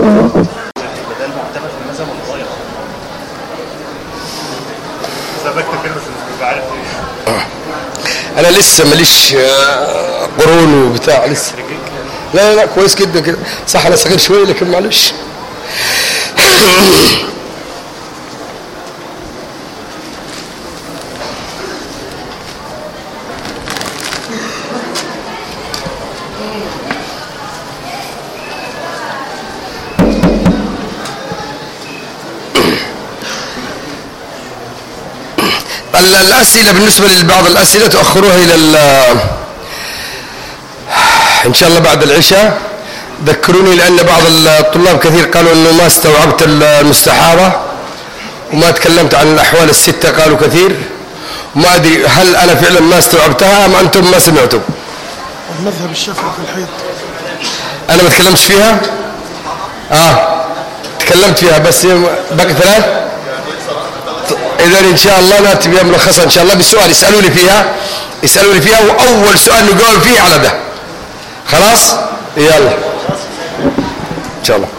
انا لسه ماليش قرون وبتاع لسه. لا لا كويس جدا كده صح. انا صغير شويه لكن معلش. الأسئلة بالنسبة لبعض الأسئلة تأخروها إلى إن شاء الله بعد العشاء. ذكروني لأن بعض الطلاب كثير قالوا أنه ما استوعبت المستحاضة وما تكلمت عن الأحوال الستة قالوا كثير. وما أدري هل أنا فعلا ما استوعبتها أم أنتم ما سمعتم. المذهب الشافعي في الحيض أنا ما تكلمتش فيها. تكلمت فيها بس بقي 3. إذا إن شاء الله نأتي بها ملخصة إن شاء الله بسؤال يسألوني فيها وأول سؤال نجاوب فيه على ده. خلاص يلا إن شاء الله.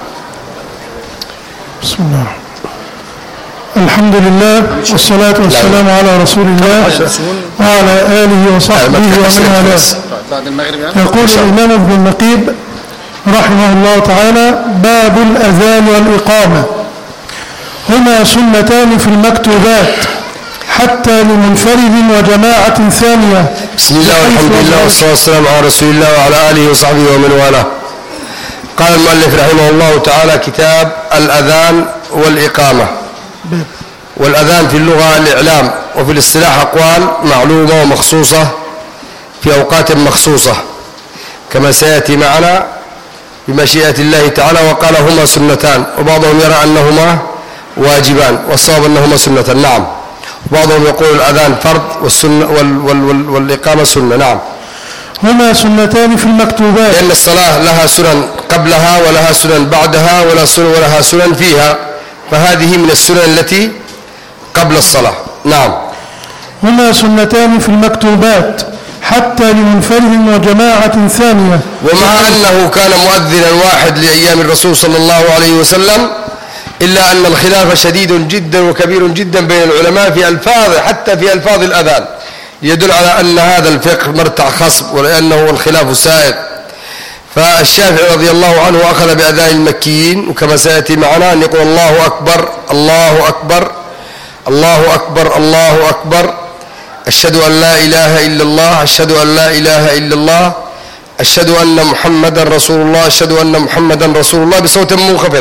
بسم الله الحمد لله والصلاة والسلام على رسول الله وعلى آله وصحبه ومن والاه. يقول الإمام ابن النقيب رحمه الله تعالى: باب الأذان والإقامة هما سنتان في المكتوبات حتى لمنفرد وجماعة ثانية. بسم الله والحمد لله والصلاة والسلام على رسول الله وعلى آله وصحبه ومن والاه. قال المؤلف رحمه الله تعالى: كتاب الأذان والإقامة. والأذان في اللغة الإعلام، وفي الاصطلاح أقوال معلومة ومخصوصة في أوقات مخصوصة كما سيأتي معنا بمشيئة الله تعالى. وقال هما سنتان، وبعضهم يرى أنهما واجبان والصواب أنهما سنة. نعم. وبعضهم يقول الأذان فرض والسنة والإقامة سنة. نعم. هما سنتان في المكتوبات، لأن الصلاة لها سنن قبلها ولها سنن بعدها ولها سنن فيها، فهذه من السنن التي قبل الصلاة. نعم. هما سنتان في المكتوبات حتى لمنفرد وجماعة ثانية. ومع أنه كان مؤذنا واحد لأيام الرسول صلى الله عليه وسلم، إلا أن الخلاف شديد جدا وكبير جدا بين العلماء في ألفاظ، حتى في ألفاظ الأذان، يدل على أن هذا الفقه مرتع خصب ولأنه الخلاف سائغ. فالشافعي رضي الله عنه أخذ بأذان المكيين، وكما سيأتي معنا أن يقول الله أكبر الله أكبر الله أكبر الله أكبر، أشهد أن لا إله إلا الله، أشهد أن لا إله إلا الله، أشهد أن محمدا رسول الله، أشهد أن محمدا رسول الله، بصوت منخفض.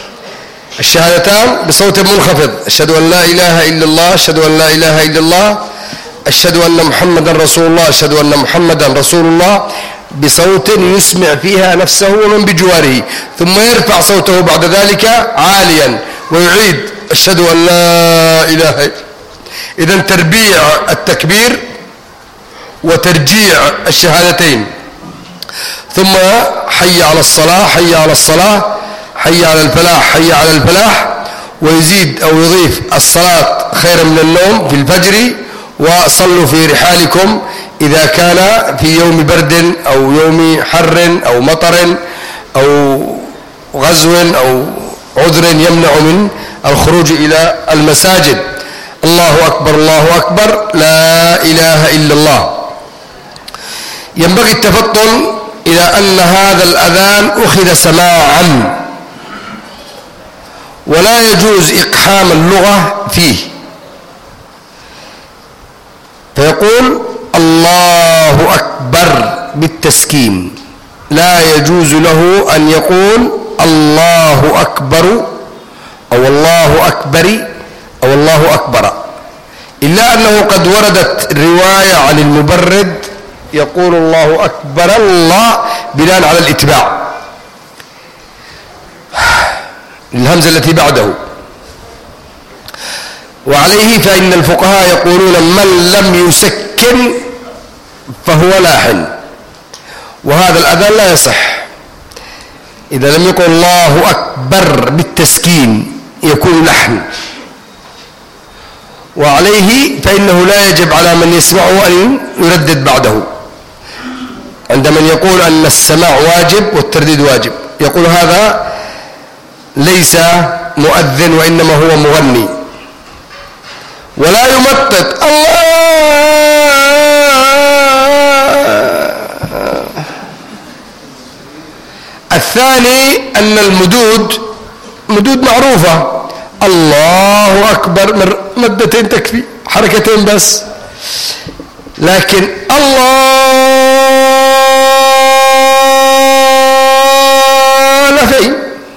الشهادتان بصوت منخفض: أشهد أن لا إله إلا الله، أشهد أن لا إله إلا الله، أشهد أن محمدا رسول الله، أشهد أن محمدا رسول الله، بصوت يسمع فيها نفسه ومن بجواره، ثم يرفع صوته بعد ذلك عاليا ويعيد: أشهد أن لا إله إلا الله. إذن تربيع التكبير وترجيع الشهادتين، ثم حي على الصلاة حي على الصلاة حي على الفلاح حي على الفلاح، ويزيد أو يضيف: الصلاة خير من النوم في الفجر، وصلوا في رحالكم إذا كان في يوم برد أو يوم حر أو مطر أو غزو أو عذر يمنع من الخروج إلى المساجد. الله أكبر الله أكبر لا إله إلا الله. ينبغي التفطن إلى أن هذا الأذان أخذ سماعا، ولا يجوز إقحام اللغة فيه، فيقول الله أكبر بالتسكين، لا يجوز له أن يقول الله أكبر أو الله أكبر أو الله أكبر، إلا أنه قد وردت رواية عن المبرد يقول الله أكبر الله بناء على الاتباع الهمزة التي بعده. وعليه فإن الفقهاء يقولون من لم يسكن فهو لاحن، وهذا الأذان لا يصح إذا لم يقل الله أكبر بالتسكين، يكون لحن. وعليه فإنه لا يجب على من يسمعه أن يردد بعده، عند من يقول أن السماع واجب والترديد واجب، يقول هذا ليس مؤذن وإنما هو مغني. ولا يمطط الله. الثاني أن المدود مدود معروفة، الله أكبر مدتين تكفي، حركتين بس. لكن الله لفين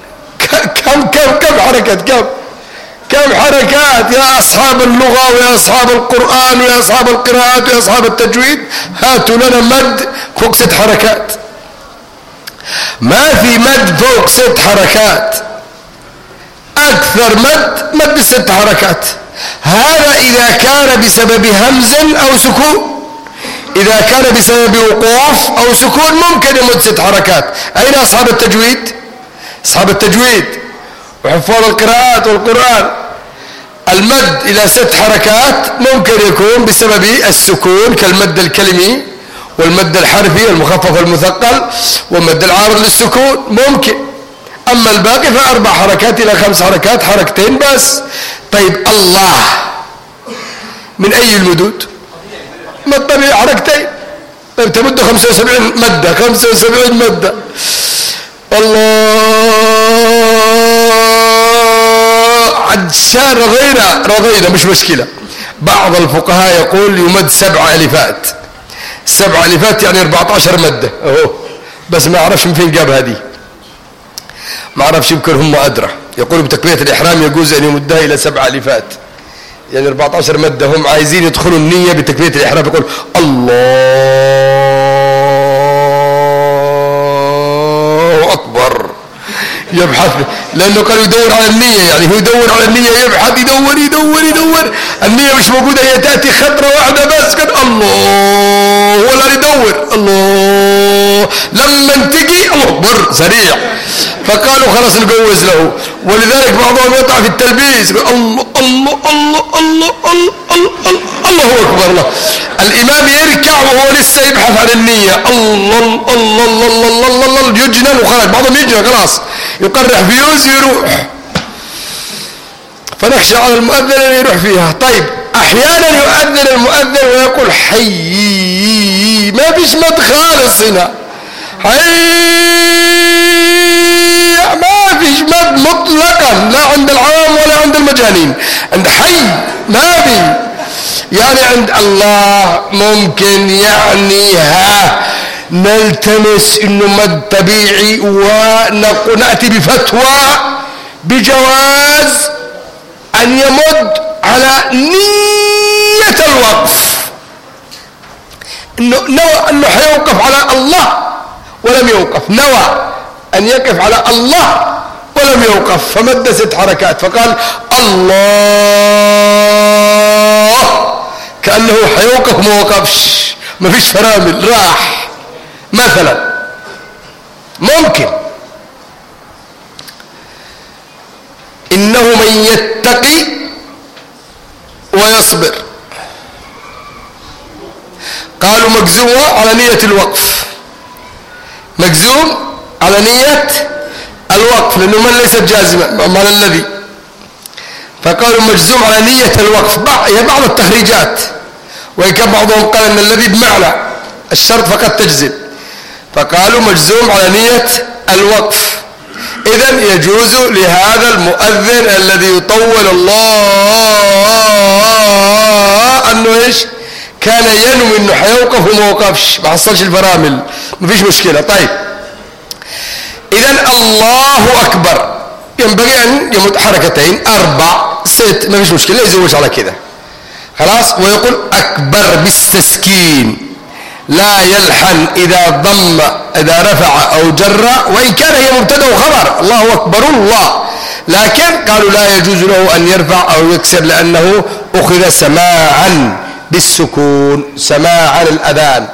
كم حركة، كم حركات يا أصحاب اللغة ويا أصحاب القرآن ويا أصحاب القراءات ويا أصحاب التجويد، هاتوا لنا مد فوق 6 حركات. ما في مد فوق 6 حركات، أكثر مد 6 حركات. هذا إذا كان بسبب همز أو سكون. إذا كان بسبب وقوف أو سكون ممكن يمد 6 حركات. أين أصحاب التجويد؟ أصحاب التجويد وحفاظ القراءات والقرآن، المد إلى 6 حركات ممكن يكون بسبب السكون كالمد الكلمي والمد الحرفي والمخفف والمثقل والمد العارض للسكون ممكن. أما الباقي ف4 حركات إلى 5 حركات، حركتين بس. طيب الله من أي المدود؟ مد طبيعي حركتين. طيب تمد 75 مدة، 75 مدة. الله عدشان رغينا مش مشكلة. بعض الفقهاء يقول يمد 7 ألفات. 7 ألفات يعني 14 مدة اهو، بس ما اعرفش من فين جاب هذه، ما اعرفش، يمكن هم ادرى. يقولوا بتكبيرة الإحرام يجوز أن يمدها إلى 7 ألفات، يعني 14 مدة. هم عايزين يدخلوا النية بتكبيرة الإحرام، يقول الله أكبر، يبحث، لأنه قال يدور على النية، يعني هو يدور على النية، يبحث يدور النية مش موجودة، هي تأتي خطرة واحدة بس، قال الله ولا يدور الله، لما تجي الله أكبر سريع. فقالوا خلاص نجوز له. ولذلك بعضهم يقع في التلبيس، الله الله الله الله الله الله الله أكبر الله. الإمام يركع وهو لسه يبحث عن النية، الله الله الله الله الله الله، يجنن وخلاص. بعضهم يجنن خلاص، يقرح فيوز يروح. فنخشى على المؤذن أن يروح فيها. طيب أحيانا يؤذن المؤذن ويقول حي، ما فيش مد خالص هنا، حي، ما فيش مد مطلقا، لا عند العوام ولا عند المجانين. عند حي ما في، يعني عند الله ممكن، يعني نلتمس انه مد طبيعي ونأتي بفتوى بجواز ان يمد على نية الوقف، انه نوى انه حيوقف على الله ولم يوقف، نوى ان يقف على الله ولم يوقف، فمد 6 حركات، فقال الله كأنه حيوقف ما وقفش، ما فيش فرامل، راح مثلا. ممكن إنه من يتقي ويصبر، قالوا مجزومة على نية الوقف، مجزوم على نية الوقف لأنه من ليست جازمة على الذي، فقالوا مجزوم على نية الوقف. هي بعض التخريجات، وإن كان بعضهم قال أن الذي بمعنى الشرط فقط تجزم، فقالوا مجزوم على نية الوقف. إذن يجوز لهذا المؤذن الذي يطول الله أنه إيش كان ينوي أنه حيوقف وما وقفش، ما حصلش الفرامل، ما فيش مشكلة. طيب إذن الله أكبر ينبغي أن يمد حركتين 4 6 ما فيش مشكلة، يزوج على كده خلاص. ويقول أكبر بالتسكين، لا يلحن إذا ضم إذا رفع أو جر، وإن كان هي مبتدا وخبر الله أكبر الله، لكن قالوا لا يجوز له أن يرفع أو يكسر لأنه أخذ سماعا بالسكون، سماعا الأذان.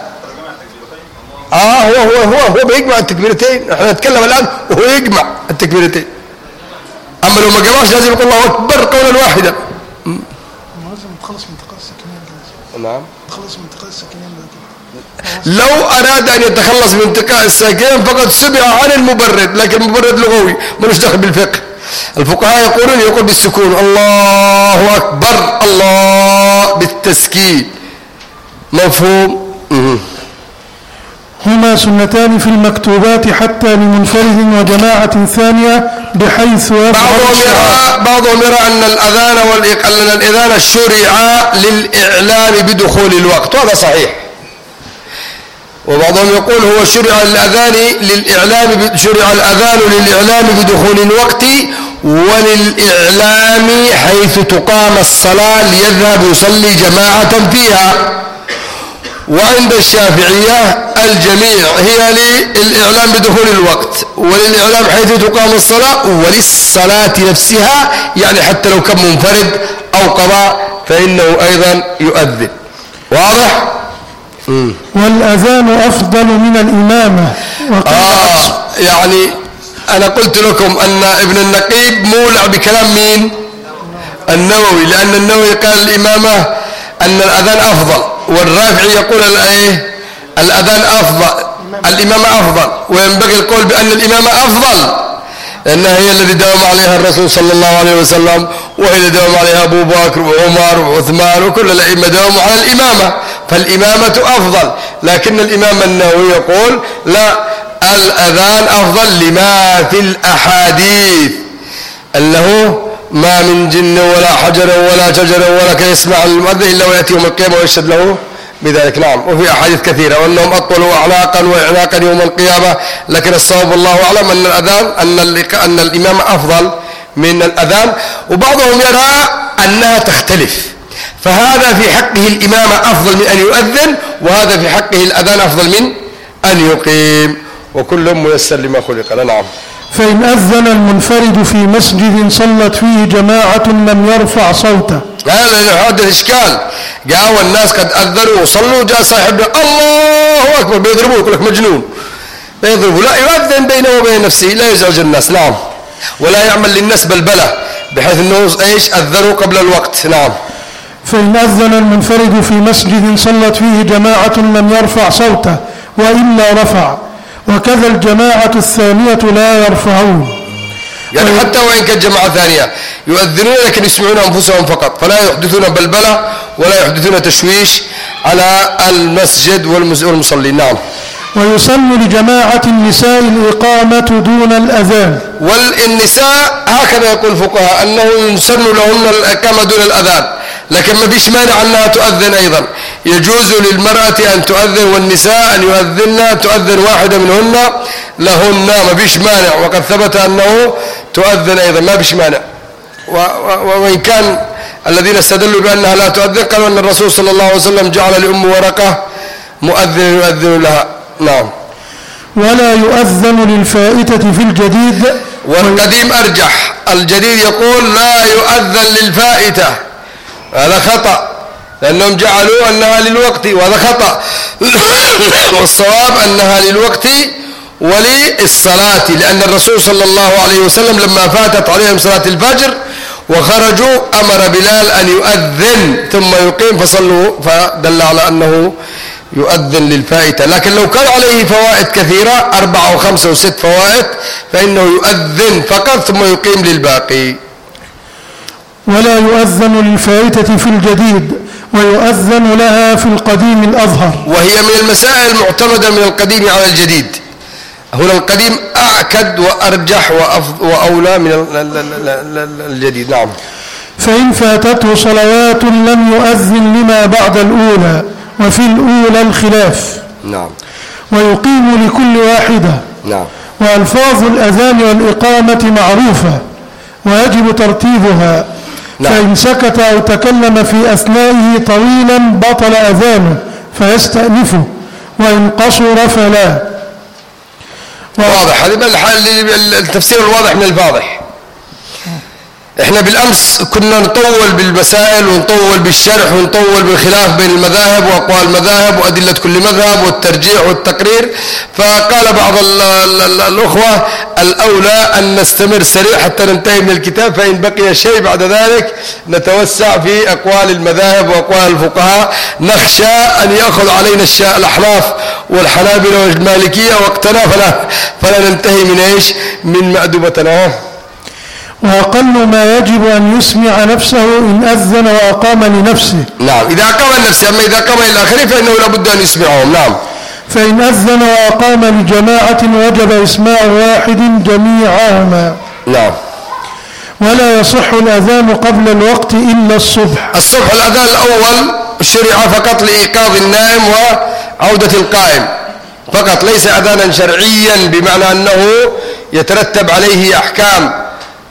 هو بيجمع التكبيرتين، احنا نتكلم الآن وهو يجمع التكبيرتين. أما لو ما جمعش لازم يقول الله أكبر قولا واحدا. لازم تخلص من انتقال السكنين. نعم، تخلص من انتقال السكنين. لو أراد أن يتخلص من انتقاء الساكنين فقد سمع عن المبرد، لكن المبرد لغوي ملوش دخل بالفقه، الفقهاء يقول بالسكون الله أكبر، الله بالتسكين. مفهوم؟ هما سنتان في المكتوبات حتى لمنفرد وجماعة ثانية بحيث بعضهم يرى أن الأذان شرع للإعلام بدخول الوقت، وهذا صحيح. وبعضهم يقول هو شرع الأذان للإعلام بدخول الوقت وللإعلام حيث تقام الصلاة ليذهب يصلي جماعة فيها. وعند الشافعية الجميع هي للإعلام بدخول الوقت وللإعلام حيث تقام الصلاة وللصلاة نفسها، يعني حتى لو كان منفرد أو قضاء فإنه أيضا يؤذن. واضح؟ والأذان أفضل من الإمامة. يعني أنا قلت لكم أن ابن النقيب مولع بكلام مين؟ النووي، لأن النووي قال الإمامة أن الأذان أفضل، والرافعي يقول الأذان أفضل، الإمامة أفضل، وينبغي القول بأن الإمامة أفضل لأنها هي الذي داوم عليها الرسول صلى الله عليه وسلم، وهي الذي داوم عليها أبو بكر وعمر وعثمان وكل الأئمة داوموا على الإمامة، فالإمامة أفضل. لكن الإمام النووي يقول لا، الأذان أفضل لما في الأحاديث أنه ما من جن ولا حجر ولا شجر ولا كان يسمع المؤذن إلا ويأتي يوم القيامة ويشهد له بذلك. نعم، وفي أحاديث كثيرة وأنهم أطولوا أعناقا وإعناقا يوم القيامة، لكن الصواب الله أعلم أن الأذان أن الإمام أفضل من الأذان. وبعضهم يرى أنها تختلف، فهذا في حقه الإمامة أفضل من أن يؤذن، وهذا في حقه الأذان أفضل من أن يقيم، وكل ميسر لما خلق له. نعم. فإن أذن المنفرد في مسجد صلت فيه جماعة لم يرفع صوته. هذا إشكال، جاءوا الناس قد أذنوا وصلوا، جاء صاحب الله أكبر بيضربوه، يقول لك مجنون بيضربوه، لا، يؤذن بينه وبين نفسه لا يزعج الناس. نعم. ولا يعمل للناس بلبلة بحيث أنه أذنوا قبل الوقت. نعم. فإن أذن المنفرد في مسجد صلت فيه جماعة لم يرفع صوته وإلا رفع، وكذا الجماعة الثانية لا يرفعون. يعني حتى وإن كانت جماعة ثانية يؤذنون لكن يسمعون أنفسهم فقط، فلا يحدثون بلبلة ولا يحدثون تشويش على المسجد والمصلين. نعم. ويسن لجماعة النساء الإقامة دون الأذان. والنساء هكذا يقول الفقهاء أنه يسن لهن الإقامة دون الأذان، لكن ما فيش مانع أنها تؤذن أيضا، يجوز للمرأة أن تؤذن والنساء أن يؤذن، تؤذن واحدة منهن لهن، ما فيش مانع، وقد ثبت أنه تؤذن أيضا ما فيش مانع. وإن كان الذين استدلوا بأنها لا تؤذن قالوا أن الرسول صلى الله عليه وسلم جعل لأم ورقة مؤذن يؤذن لها. نعم. ولا يؤذن للفائتة في الجديد، والقديم أرجح، الجديد يقول لا يؤذن للفائتة، هذا خطأ لأنهم جعلوا أنها للوقت، وهذا خطأ والصواب أنها للوقت وللصلاة، لأن الرسول صلى الله عليه وسلم لما فاتت عليهم صلاة الفجر وخرجوا أمر بلال أن يؤذن ثم يقيم فصلوا، فدل على أنه يؤذن للفائتة. لكن لو كان عليه فوائد كثيرة 4 و5 و6 فوائد فإنه يؤذن فقط ثم يقيم للباقي. ولا يؤذن للفائتة في الجديد، ويؤذن لها في القديم الأظهر، وهي من المسائل المعتمدة من القديم على الجديد. هنا القديم أعكد وأرجح وأولى من الجديد. نعم. فإن فاتته صلوات لم يؤذن لما بعد الأولى، وفي الأولى الخلاف. نعم. ويقيم لكل واحدة. نعم. وألفاظ الأذان والإقامة معروفة ويجب ترتيبها. نعم. فإن سكت أو تكلم في أثنائه طويلا بطل أذانه فيستأنفه، وإن قصر فلا. واضح، هذا التفسير الواضح من الفاضح. احنا بالامس كنا نطول بالمسائل ونطول بالشرح ونطول بالخلاف بين المذاهب واقوال المذاهب وادله كل مذهب والترجيح والتقرير، فقال بعض الاخوه الاولى ان نستمر سريع حتى ننتهي من الكتاب، فان بقي شيء بعد ذلك نتوسع في اقوال المذاهب واقوال الفقهاء، نخشى ان ياخذ علينا الاحناف والحنابلة والمالكيه وقتنا فلا ننتهي من ايش؟ من مأدبتنا. وأقل ما يجب أن يسمع نفسه إن أذن وأقام لنفسه. نعم، إذا أقام لنفسه، أما إذا أقام للآخرين فإنه لابد أن يسمعهم. نعم. فإن أذن وأقام لجماعة وجب إسماع واحد جميعهما. نعم. ولا يصح الأذان قبل الوقت إلا الصبح. الصبح الأذان الأول شرع فقط لإيقاظ النائم وعودة القائم فقط، ليس أذانا شرعيا بمعنى أنه يترتب عليه أحكام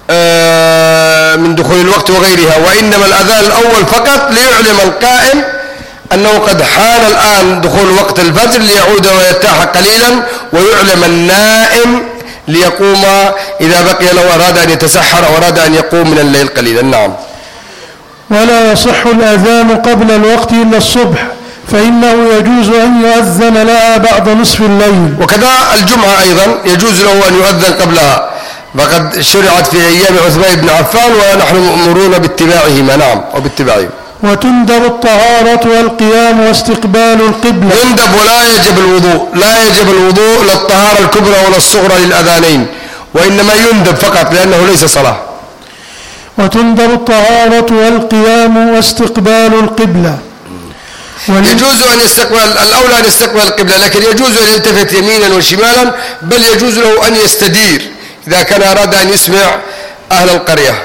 من دخول الوقت وغيرها، وإنما الأذان الأول فقط ليعلم القائم أنه قد حان الآن دخول وقت الفجر ليعود ويرتاح قليلا، ويعلم النائم ليقوم إذا بقي لو أراد أن يتسحر أو أراد أن يقوم من الليل قليلا. نعم. ولا يصح الأذان قبل الوقت إلا الصبح، فإنه يجوز أن يؤذن لها بعد نصف الليل. وكذا الجمعة أيضا يجوز له أن يؤذن قبلها، فقد شرعت في أيام عثمان بن عفان ونحن مأمورون باتباعهما. نعم، وباتباعهم. وتندب الطهارة والقيام واستقبال القبلة. يندب ولا يجب الوضوء، لا يجب الوضوء لا الطهارة الكبرى ولا الصغرى للأذانين، وإنما يندب فقط لأنه ليس صلاة. وتندب الطهارة والقيام واستقبال القبلة. يجوز أن يستقبل، الأولى أن يستقبل القبلة، لكن يجوز أن يلتفت يمينا وشمالا، بل يجوز له أن يستدير إذا كان أراد أن يسمع أهل القرية.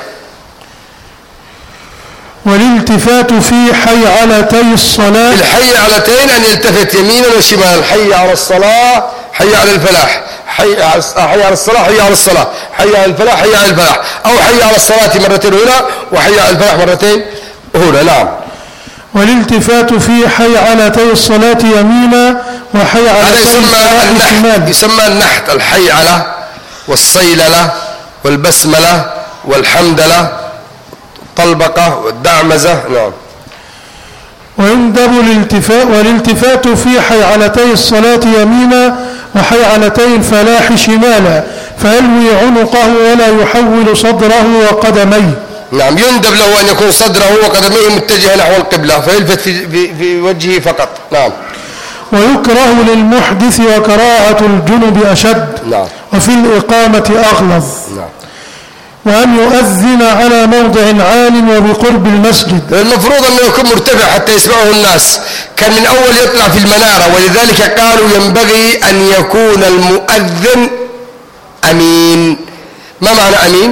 والالتفات في حيعلتي الصلاة. الحي علتين أن يلتفت يمينا وشمالا، حي على الصلاة، حي على الفلاح، حي على الصلاة، حي على الصلاة، حي على الفلاح، حي على الفلاح، أو حي على الصلاة مرتين هنا وحي على الفلاح مرتين هنا. نعم. والالتفات في حيعلتي الصلاة يمينا وحيعلتي الصلاة شمالا. يسمى النحت، الحيعلة والصيللة والبسملة والحمدلة الطلبقة والدعمزة. نعم. ويندب والالتفات في حيعلتي الصلاة يمينا وحيعلتي الفلاح شمالا، فيلوي عنقه ولا يحول صدره وقدميه. نعم، يندب له أن يكون صدره وقدميه متجهة نحو القبلة، فيلفت في وجهه فقط. نعم. ويكره للمحدث وكراهة الجنب أشد. نعم. وفي الإقامة أغلظ. نعم. وأن يؤذن على موضع عال وبقرب المسجد. المفروض أنه يكون مرتفع حتى يسمعه الناس، كان من أول يطلع في المنارة، ولذلك قالوا ينبغي أن يكون المؤذن أمين. ما معنى أمين؟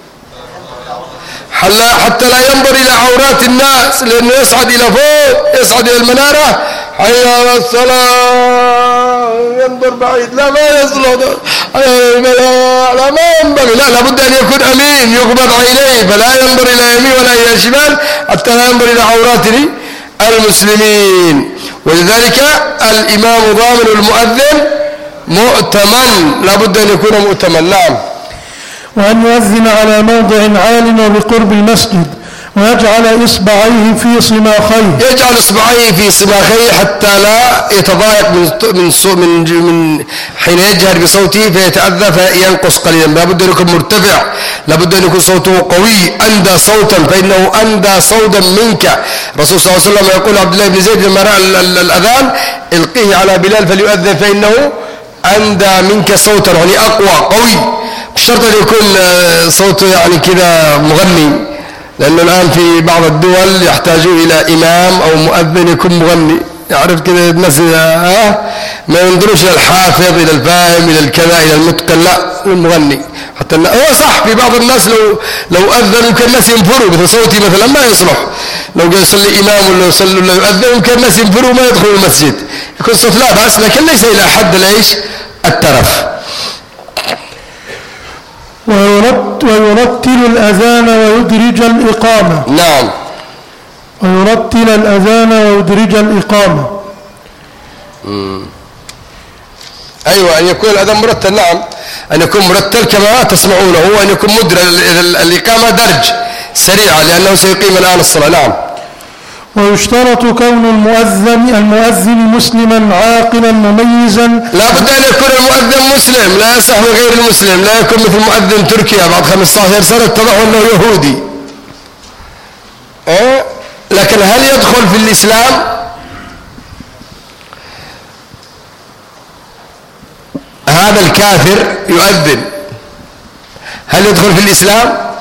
حتى لا ينظر إلى عورات الناس، لأنه يصعد إلى فوق، يصعد إلى المنارة، حي على الصلاة، ينظر بعيد، لا ما يصلح، لا ما ينبغي، لا لابد أن يكون أمين، يغمض عينيه فلا ينظر إلى يمين ولا إلى شمال حتى لا ينظر إلى عورات المسلمين. ولذلك الإمام ضامن المؤذن مؤتمن، لابد أن يكون مؤتمن. نعم. وأن يؤذن على موضع عال وبقرب المسجد، ويجعل إصبعيه في صماخيه. يجعل إصبعيه في صماخيه حتى لا يتضايق من حين يجهر بصوته فيتأذى فينقص قليلا. لابد أن يكون مرتفع، لابد أن يكون صوته قوي أندى صوتا، فإنه أندى صوتا منك. الرسول صلى الله عليه وسلم يقول عبد الله بن زيد لما رأى الأذان: القيه على بلال فليؤذن فإنه أندى منك صوتا، يعني أقوى قوي. بشرط أن يكون صوته يعني كذا مغني، لأنه الآن في بعض الدول يحتاجون إلى إمام أو مؤذن يكون مغني، يعرف كذا الناس ما ينظروش إلى الحافظ، إلى الفاهم، إلى الكذا، إلى المتقن، لا المغني. حتى هو صح في بعض الناس لو أذن يمكن الناس ينفروا، مثل صوتي مثلا ما يصلح، لو جاء يصلي إمام ولا يصلي ولا يؤذن يمكن الناس ينفروا ما يدخلوا المسجد، يكون صوت لا بأس، لكن ليس إلى حد ليش الترف. ويرتل الأذان ويدرج الإقامة. نعم. ويرتل الأذان ويدرج الإقامة. أيوة، أن يكون الأذان مرتل. نعم، أن يكون مرتل كما تسمعونه، وأن يكون مدرج الإقامة درج سريعة لأنه سيقيم الآن الصلاة. نعم. ويشترط كون المؤذن مسلما عاقلا مميزا. لا بد أن يكون المؤذن مسلم، لا يصح غير المسلم، لا يكون مثل مؤذن تركيا بعد 15 سنة اتضح أنه يهودي. لكن هل يدخل في الإسلام؟ هذا الكافر يؤذن، هل يدخل في الإسلام؟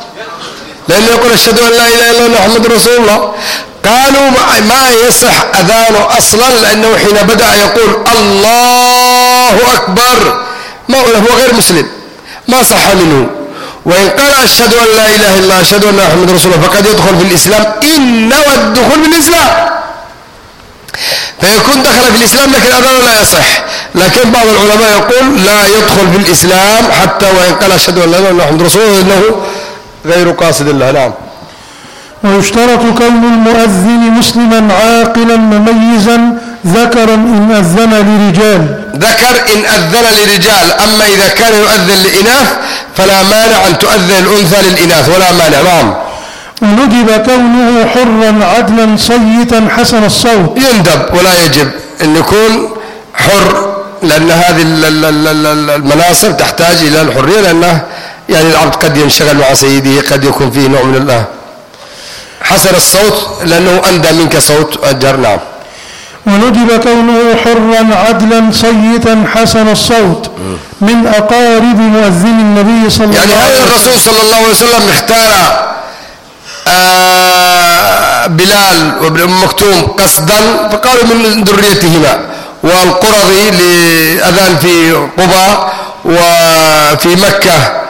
لأنه يقول أشهد أن لا إله إلا الله محمد رسول الله. قالوا ما يصح أذانه أصلا، لأنه حين بدأ يقول الله أكبر ما هو غير مسلم ما صح منه. وإن قال أشهد أن لا إله إلا الله أشهد أن محمد رسول الله فقد يدخل في الإسلام إن نوى الدخول في الإسلام، فيكون دخل في الإسلام لكن أذانه لا يصح. لكن بعض العلماء يقول لا يدخل في الإسلام حتى وإن قال أشهد أن لا إله إلا الله محمد رسول الله إنه غير قاصد الله. نعم. ويشترط كون المؤذن مسلما عاقلا مميزا ذكرا إن أذن لرجال، ذكر إن أذن لرجال. أما إذا كان يؤذن لإناث فلا مانع أن تؤذن الأنثى للإناث ولا مانع. نعم. وندب كونه حرا عدلا صيتا حسن الصوت. يندب ولا يجب أن يكون حر، لأن هذه المناصب تحتاج إلى الحرية، لأنه يعني العبد قد ينشغل مع سيده، قد يكون فيه نوع من الله. حسن الصوت لأنه أندى منك صوت أجر. نعم. وندب كونه حرا عدلا صيتا حسن الصوت من أقارب مؤذن النبي صلى الله عليه وسلم. يعني هذا الرسول صلى الله عليه وسلم اختار بلال وابن أم مكتوم قصدا فقالوا من ذريتهما، والقرظي لأذان في قباء، وفي مكة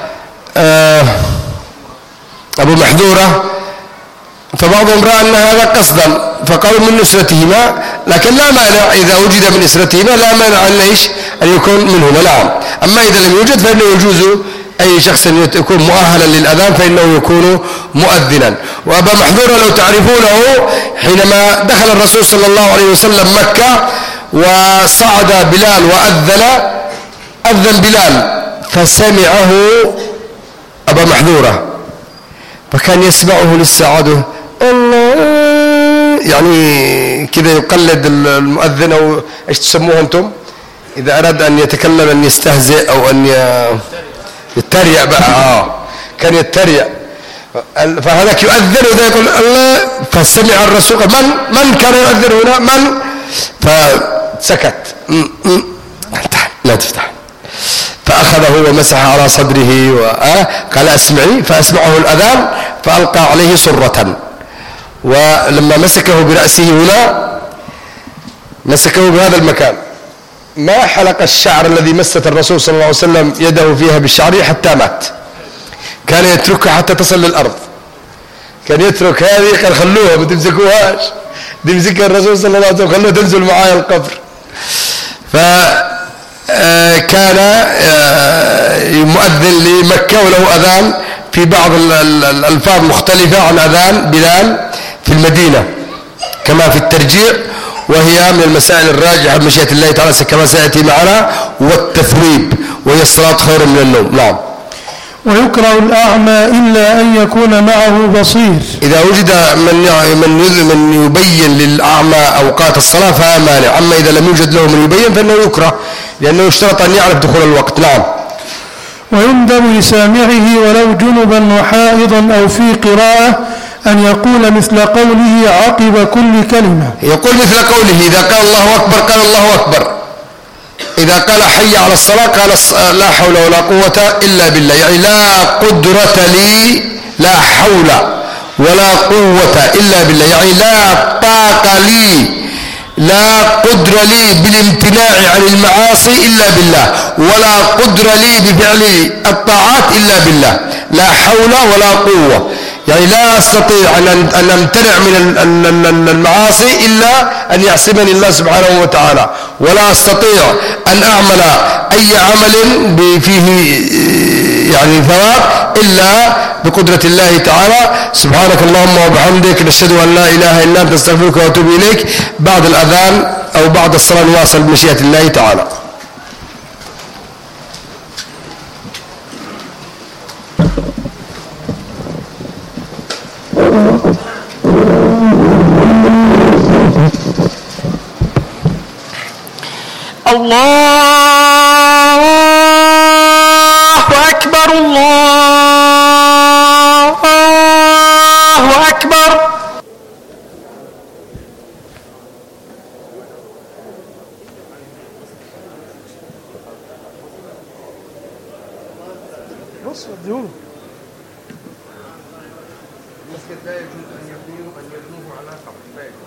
أبو محذورة، فبعضهم رأى أن هذا قصدا فقالوا من نسرتهما. لكن لا مانع إذا وجد من نسرتهما، لا مانع أن يكون منهما. نعم. أما إذا لم يوجد فإنه يجوز أي شخص يكون مؤهلا للأذان فإنه يكون مؤذنا. وأبا محذورة لو تعرفونه حينما دخل الرسول صلى الله عليه وسلم مكة وصعد بلال أذن بلال فسمعه أبا محذورة فكان يسمعه للسعادة الله، يعني كذا يقلد المؤذن، أو إيش تسموه أنتم إذا أراد أن يتكلم أن يستهزئ أو أن يتريق بقى. كان يتريق، فهذاك يؤذن وذا يقول الله، فسمع الرسول من كان يؤذن هنا من، فسكت لا تفتح، فأخذه ومسح على صدره وقال أسمعي، فأسمعه الأذان فألقى عليه سرة، ولما مسكه برأسه هنا مسكه بهذا المكان، ما حلق الشعر الذي مست الرسول صلى الله عليه وسلم يده فيها بالشعر حتى مات، كان يتركها حتى تصل للأرض، كان يترك هذه قال خلوها ما تمسكوهاش، تمسكها الرسول صلى الله عليه وسلم خلوها تنزل معايا القبر. فكان مؤذن لمكة وله أذان في بعض الألفاظ مختلفة عن أذان بلال في المدينة كما في الترجيع، وهي من المسائل الراجحة بمشيئة الله تعالى كما سيأتي معنا، والتثويب وهي الصلاة خير من النوم. نعم. ويكره الأعمى إلا أن يكون معه بصير. إذا وجد من يبين للأعمى أوقات الصلاة فلا مانع، أما إذا لم يوجد له من يبين فإنه يكره، لأنه يشترط أن يعرف دخول الوقت. نعم. ويندب لسامعه ولو جنبا وحائضا أو في قراءة أن يقول مثل قوله عقب كل كلمة، يقول مثل قوله إذا قال الله أكبر قال الله أكبر، إذا قال حي على الصلاة قال لا حول ولا قوة إلا بالله، يعني لا قدرة لي، لا حول ولا قوة إلا بالله، يعني لا طاقة لي، لا قدرة لي بالامتناع عن المعاصي إلا بالله، ولا قدرة لي بفعل الطاعات إلا بالله، لا حول ولا قوة، يعني لا أستطيع أن أمتنع من المعاصي إلا أن يعصمني الله سبحانه وتعالى، ولا أستطيع أن أعمل أي عمل فيه يعني ثواب إلا بقدرة الله تعالى. سبحانك اللهم وبحمدك، نشهد أن لا إله إلا أنت، نستغفرك ونتوب إليك. بعد الأذان أو بعد الصلاة نواصل بمشيئة الله تعالى. الله أكبر الله أكبر. لا يجوز أن يبنوه على قبر، لا يجوز.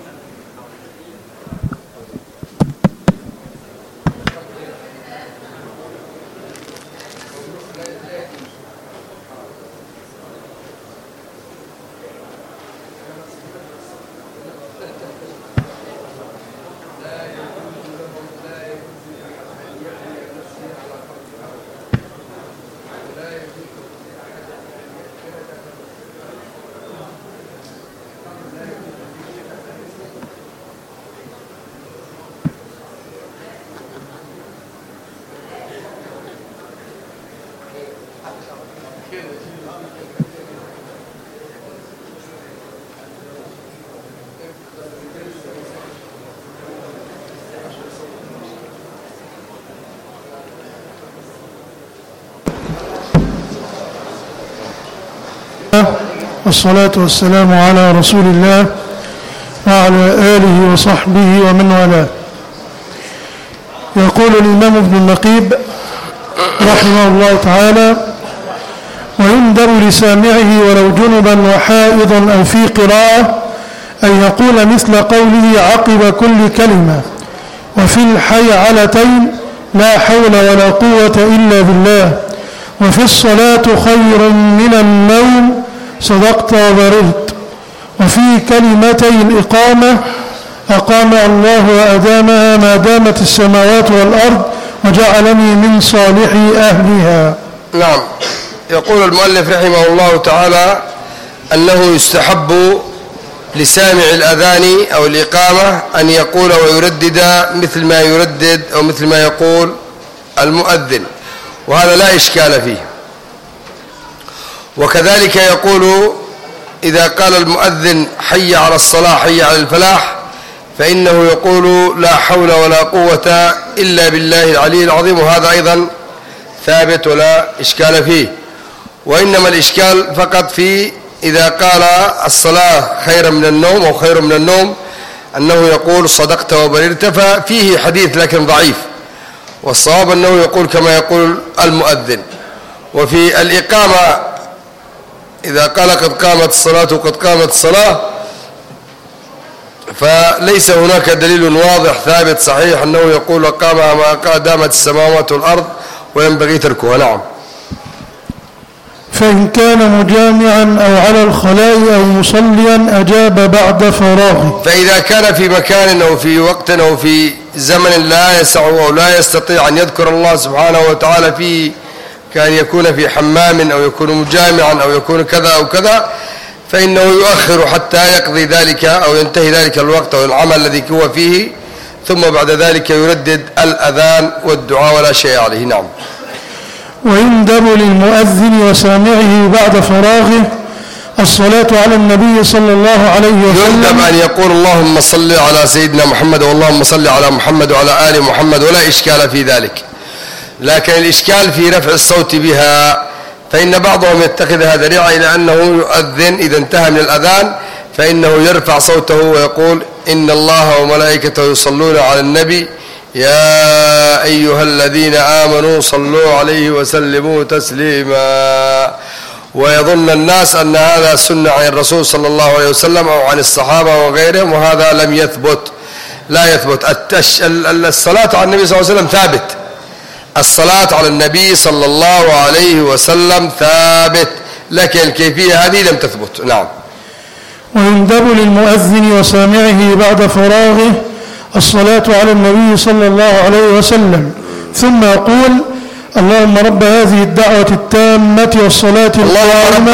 والصلاة والسلام على رسول الله وعلى آله وصحبه ومن والاه. يقول الإمام ابن النقيب رحمه الله تعالى: ويندر لسامعه ولو جنبا وحائضا أو في قراءة أن يقول مثل قوله عقب كل كلمة: وفي الحيعلتين لا حول ولا قوة إلا بالله، وفي الصلاة خير من النوم، صدقت وبررت، وفي كلمتي الإقامة أقام الله وأدامها ما دامت السماوات والأرض وجعلني من صالح أهلها. نعم. يقول المؤلف رحمه الله تعالى أنه يستحب لسامع الأذان أو الإقامة أن يقول ويردد مثل ما يردد أو مثل ما يقول المؤذن، وهذا لا إشكال فيه. وكذلك يقول إذا قال المؤذن حي على الصلاة حي على الفلاح فإنه يقول لا حول ولا قوة إلا بالله العلي العظيم، وهذا أيضا ثابت ولا إشكال فيه. وإنما الإشكال فقط في إذا قال الصلاة خير من النوم أو خير من النوم أنه يقول صدقت وبررت، ففيه حديث لكن ضعيف، والصواب أنه يقول كما يقول المؤذن. وفي الإقامة إذا قال قد قامت الصلاة وقد قامت الصلاة فليس هناك دليل واضح ثابت صحيح أنه يقول قامها ما دامت السماوات والأرض وينبغي تركها. نعم. فإن كان مجامعا أو على الخلاء أو مصليا أجاب بعد فراغه. فإذا كان في مكان أو في وقت أو في زمن لا يسعه أو لا يستطيع أن يذكر الله سبحانه وتعالى فيه، كان يكون في حمام أو يكون مجامعا أو يكون كذا أو كذا، فإنه يؤخر حتى يقضي ذلك أو ينتهي ذلك الوقت أو العمل الذي هو فيه، ثم بعد ذلك يردد الأذان والدعاء ولا شيء عليه. نعم. ويندب للمؤذن وسامعه بعد فراغه الصلاة على النبي صلى الله عليه وسلم. يندب أن يقول اللهم صل على سيدنا محمد واللهم صل على محمد وعلى آل محمد، ولا إشكال في ذلك. لكن الإشكال في رفع الصوت بها، فإن بعضهم يتخذها ذريعة إلى أنه يؤذن إذا انتهى من الأذان فإنه يرفع صوته ويقول إن الله وملائكته يصلون على النبي يا أيها الذين آمنوا صلوا عليه وسلموا تسليما، ويظن الناس أن هذا سنة عن الرسول صلى الله عليه وسلم أو عن الصحابة وغيرهم، وهذا لم يثبت، لا يثبت. الصلاة على النبي صلى الله عليه وسلم ثابت، الصلاة على النبي صلى الله عليه وسلم ثابت، لكن الكيفية هذه لم تثبت. نعم. ويندب للمؤذن وسامعه بعد فراغه الصلاة على النبي صلى الله عليه وسلم، ثم يقول اللهم رب هذه الدعوة التامة والصلاة القائمة. اللهم رب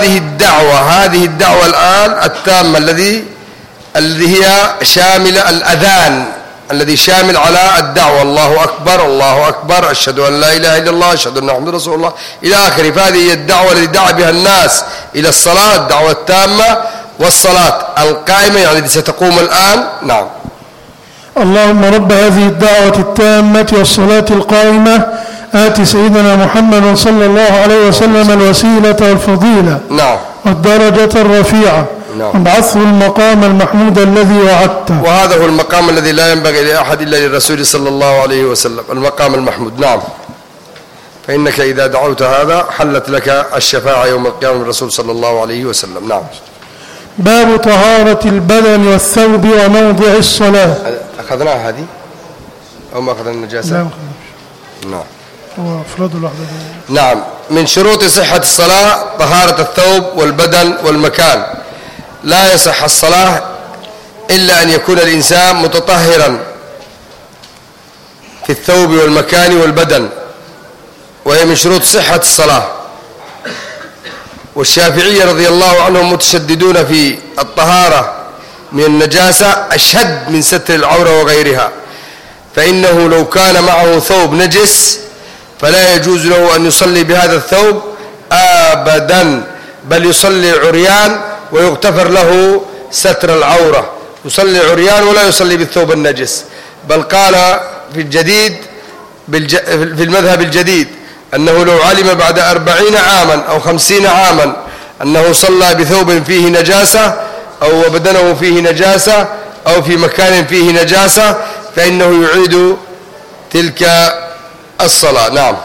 هذه الدعوة الآن التامة الذي هي شاملة الأذان، الذي شامل على الدعوة، الله أكبر الله أكبر أشهد أن لا إله إلا الله أشهد أن محمدا رسول الله إلى آخره. فهذه هي الدعوة التي دعا بها الناس إلى الصلاة، الدعوة التامة والصلاة القائمة يعني التي ستقوم الآن. نعم. اللهم رب هذه الدعوة التامة والصلاة القائمة آت سيدنا محمد صلى الله عليه وسلم الوسيلة والفضيلة نعم والدرجة الرفيعة وابعثه المقام المحمود الذي وعدته. وهذا هو المقام الذي لا ينبغي لأحد إلا للرسول صلى الله عليه وسلم، المقام المحمود. نعم. فإنك إذا دعوت هذا حلت لك الشفاعة يوم القيامة من الرسول صلى الله عليه وسلم. نعم. باب طهارة البدن والثوب وموضع الصلاة. أخذناها هذه أو ما أخذنا النجاسة؟ لا نعم. هو أفراد الوحدة. نعم. من شروط صحة الصلاة طهارة الثوب والبدن والمكان. لا يصح الصلاة إلا أن يكون الإنسان متطهرا في الثوب والمكان والبدن، وهي من شروط صحة الصلاة. والشافعية رضي الله عنهم متشددون في الطهارة من النجاسة أشد من ستر العورة وغيرها، فإنه لو كان معه ثوب نجس فلا يجوز له أن يصلي بهذا الثوب أبدا، بل يصلي عريان ويغتفر له ستر العورة، يصلي عريان ولا يصلي بالثوب النجس. بل قال في الجديد في المذهب الجديد أنه لو علم بعد 40 عاما أو 50 عاما أنه صلى بثوب فيه نجاسة أو بدنه فيه نجاسة أو في مكان فيه نجاسة فإنه يعيد تلك الصلاة. نعم.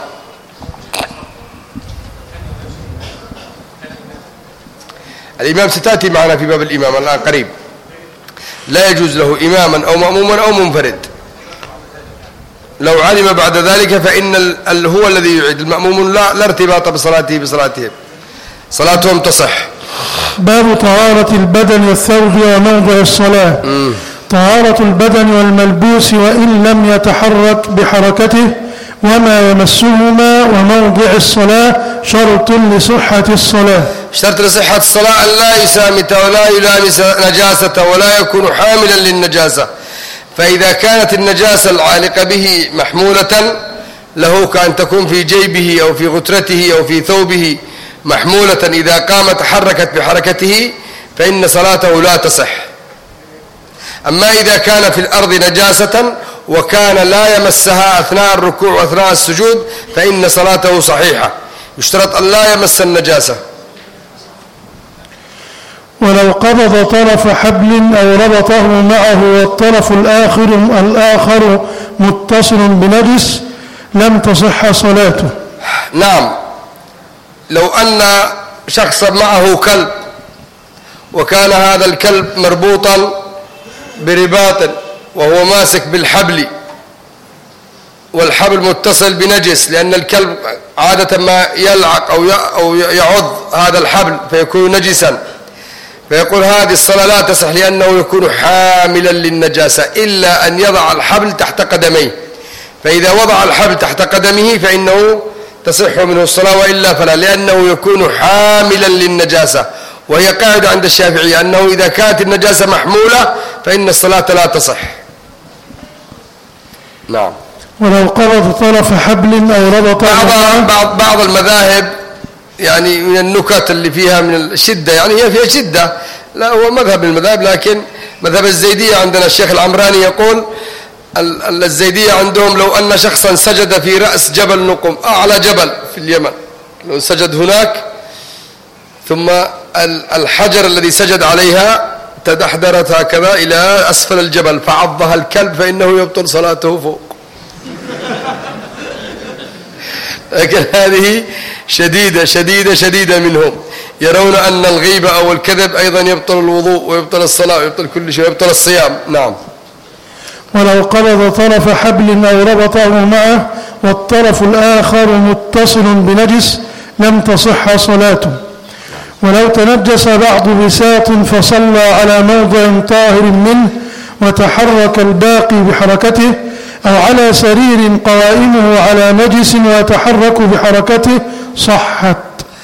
الإمام ستأتي معنا في باب الإمام الآن قريب. لا يجوز له إماما أو مأموما أو منفرد. لو علم بعد ذلك فإن هو الذي يعيد، المأموم لا ارتباط بصلاتهم، صلاتهم تصح. باب طهارة البدن والثوب وموضع الصلاة. طهارة البدن والملبوس وإن لم يتحرك بحركته وما يمسهما وموضع الصلاة شرط لصحة الصلاة. شرط لصحة الصلاة أن لا يسامت ولا يلامس نجاسة ولا يكون حاملا للنجاسة. فإذا كانت النجاسة العالقة به محمولة له كأن تكون في جيبه أو في غترته أو في ثوبه محمولة، إذا قام تحركت بحركته فإن صلاته لا تصح. أما إذا كان في الأرض نجاسة وكان لا يمسها أثناء الركوع وأثناء السجود فإن صلاته صحيحة، يشترط أن لا يمس النجاسة. ولو قبض طرف حبل أو ربطه معه والطرف الآخر متصل بنجس لم تصح صلاته. نعم. لو أن شخصا معه كلب وكان هذا الكلب مربوطا برباط وهو ماسك بالحبل والحبل متصل بنجس، لأن الكلب عادة ما يلعق أو يعض هذا الحبل فيكون نجسا، فيقول هذه الصلاة لا تصح لأنه يكون حاملا للنجاسة إلا أن يضع الحبل تحت قدميه، فإذا وضع الحبل تحت قدمه فإنه تصح منه الصلاة وإلا فلا، لأنه يكون حاملا للنجاسة. وهي قاعدة عند الشافعية أنه إذا كانت النجاسة محمولة فإن الصلاة لا تصح. نعم. ولو قبض طرف حبل أو ربط بعض المذاهب يعني من النكت اللي فيها من الشدة، يعني هي فيها شدة، لا هو مذهب من المذاهب، لكن مذهب الزيدية عندنا الشيخ العمراني يقول الزيدية عندهم لو أن شخصا سجد في رأس جبل نقم، أعلى جبل في اليمن، لو سجد هناك ثم الحجر الذي سجد عليها تدحدرت هكذا إلى أسفل الجبل فعضها الكلب فإنه يبطل صلاته فوق. لكن هذه شديدة شديدة شديدة منهم، يرون أن الغيبة أو الكذب أيضا يبطل الوضوء ويبطل الصلاة ويبطل كل شيء ويبطل الصيام. نعم. ولو قبض طرف حبل أو ربطه معه والطرف الآخر متصل بنجس لم تصح صلاته. ولو تنجس بعض بساط فصلى على موضع طاهر منه وتحرك الباقي بحركته أو على سرير قوائمه على نجس ويتحرك بحركته صحت.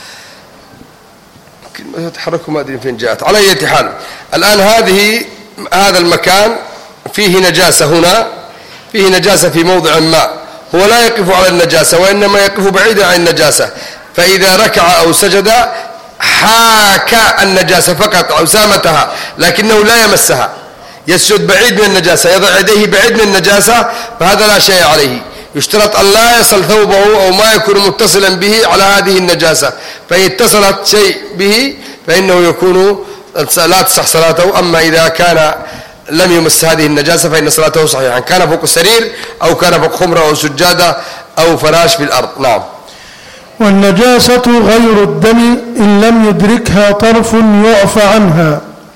يتحرك ما أدري فين جاءت. على أي حال الآن هذا المكان فيه نجاسة، هنا فيه نجاسة في موضع ما، هو لا يقف على النجاسة وإنما يقف بعيدا عن النجاسة، فإذا ركع أو سجد حاكى النجاسة فقط أو سامتها لكنه لا يمسها، يسجد بعيد من النجاسة، يضع يديه بعيد من النجاسة، فهذا لا شيء عليه. يشترط أن لا يصل ثوبه أو ما يكون متصلا به على هذه النجاسة، فإن اتصلت شيء به فإنه يكون لا تصح صلاته. أما إذا كان لم يمس هذه النجاسة فإن صلاته صحيحة، كان فوق السرير أو كان فوق خمرة أو سجادة أو فراش في الأرض. نعم. والنجاسة غير الدم إن لم يدركها طرف يعفى عنها.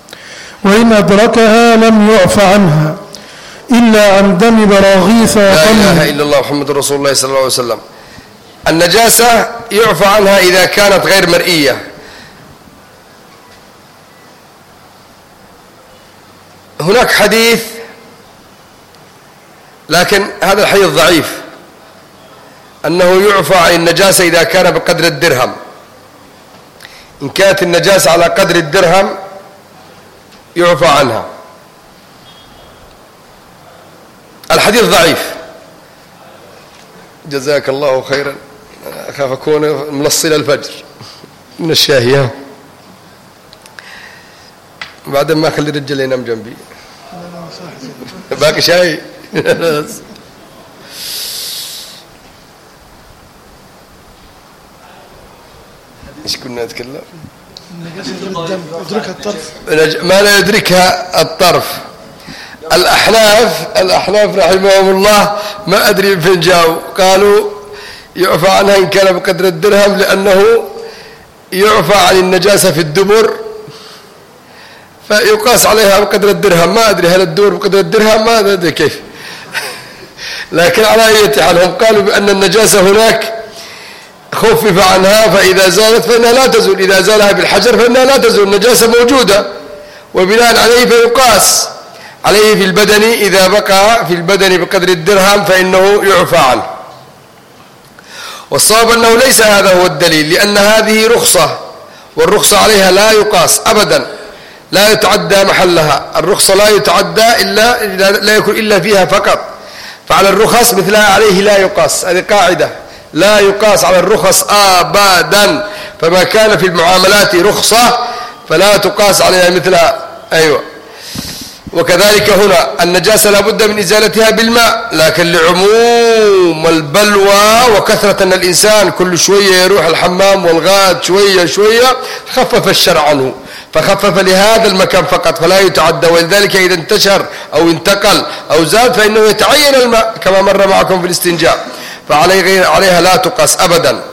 وإن أدركها لم يعف عنها إلا عن دم براغيث لا إله إلا الله محمد رسول الله صلى الله عليه وسلم. النجاسة يعفى عنها إذا كانت غير مرئية. هناك حديث لكن هذا الحديث ضعيف أنه يعفى عن النجاسة إذا كان بقدر الدرهم. إن كانت النجاسة على قدر الدرهم يعفى عنها. الحديث ضعيف. جزاك الله خيرا. أخاف أكون ملصل الفجر من الشاهية بعد ما أخلي الرجال ينام جنبي باقي شاي. ايش كنا نتكلم؟ النجاسة الدم يدركها الطرف، ما لا يدركها الطرف. الأحناف رحمهم الله ما أدري فين جاءوا، قالوا يعفى عنها إن كان بقدر الدرهم، لأنه يعفى عن النجاسة في الدبر فيقاس عليها بقدر الدرهم. ما أدري هل الدبر بقدر الدرهم، ما أدري كيف. لكن على أي حال هم قالوا بأن النجاسة هناك خفف عنها، فإذا زالت فإنها لا تزول، إذا زالها بالحجر فإنها لا تزول، النجاسة موجودة، وبناء عليه فيقاس عليه في البدن. إذا بقى في البدن بقدر الدرهم فإنه يعفى عنه. والصواب أنه ليس هذا هو الدليل، لأن هذه رخصة، والرخصة عليها لا يقاس أبدا، لا يتعدى محلها. الرخصة لا يتعدى إلا لا يكون إلا فيها فقط. فعلى الرخص مثلها عليه لا يقاس، هذه قاعدة، لا يقاس على الرخص أبدا. فما كان في المعاملات رخصة فلا تقاس عليها مثلها. أيوة. وكذلك هنا النجاسة لا بد من إزالتها بالماء، لكن لعموم البلوى وكثرة أن الإنسان كل شوية يروح الحمام والغاد شوية شوية، خفف الشرع عنه، فخفف لهذا المكان فقط فلا يتعدى. ولذلك إذا انتشر أو انتقل أو زاد فإنه يتعين الماء كما مر معكم في الاستنجاء، فعليها لا تقاس أبدا.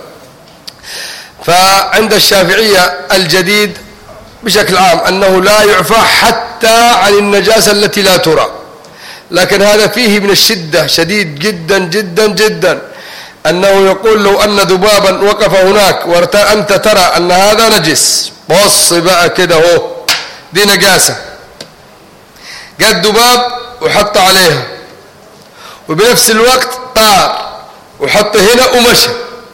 فعند الشافعية الجديد بشكل عام أنه لا يعفى حتى عن النجاسة التي لا ترى، لكن هذا فيه من الشدة شديد جدا جدا جدا، أنه يقول لو أن ذبابا وقف هناك وأنت ترى أن هذا نجس، بص بقى كده هو دي نجاسة، قد ذباب وحط عليها، وبنفس الوقت طار وحط هنا ومشى.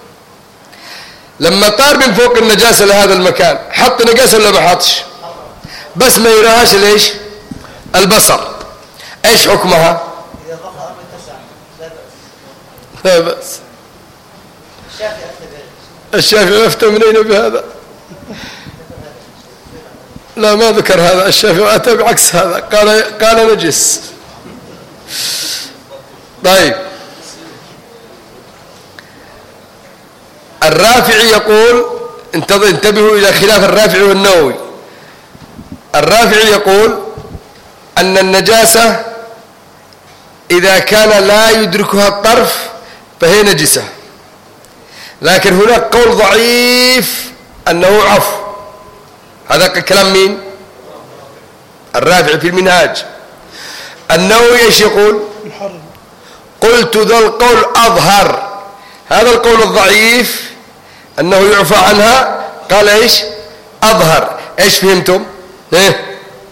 لما طار من فوق النجاسة لهذا المكان حط نجاسة ولا ما حطش؟ بس ما يراهاش ليش؟ البصر. ايش حكمها؟ إذا ضخم اتسع لا بأس. الشافعي أفتى منين بهذا؟ لا ما ذكر هذا، الشافعي أتى بعكس هذا، قال نجس. طيب الرافعي يقول، انتبهوا إلى خلاف الرافعي والنووي. الرافعي يقول أن النجاسة إذا كان لا يدركها الطرف فهي نجسة، لكن هناك قول ضعيف أنه عفو. هذا كلام مين؟ الرافعي في المنهاج. النووي ايش يقول؟ قلت ذا القول أظهر. هذا القول الضعيف أنه يعفى عنها قال ايش؟ أظهر. ايش فهمتم؟ ايه؟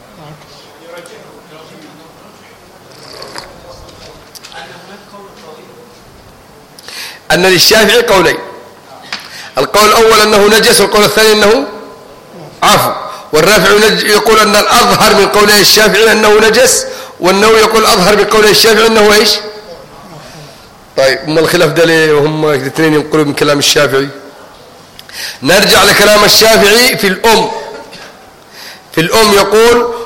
أن للشافعي قولين، القول الأول أنه نجس، والقول الثاني أنه عفو. والرافعي يقول أن الأظهر من قوله الشافعي أنه نجس، والنووي يقول الأظهر من قوله الشافعي أنه ايش؟ طيب ما الخلاف ده ليه وهم الاثنين ينقلوا من كلام الشافعي؟ نرجع لكلام الشافعي في الأم. في الأم يقول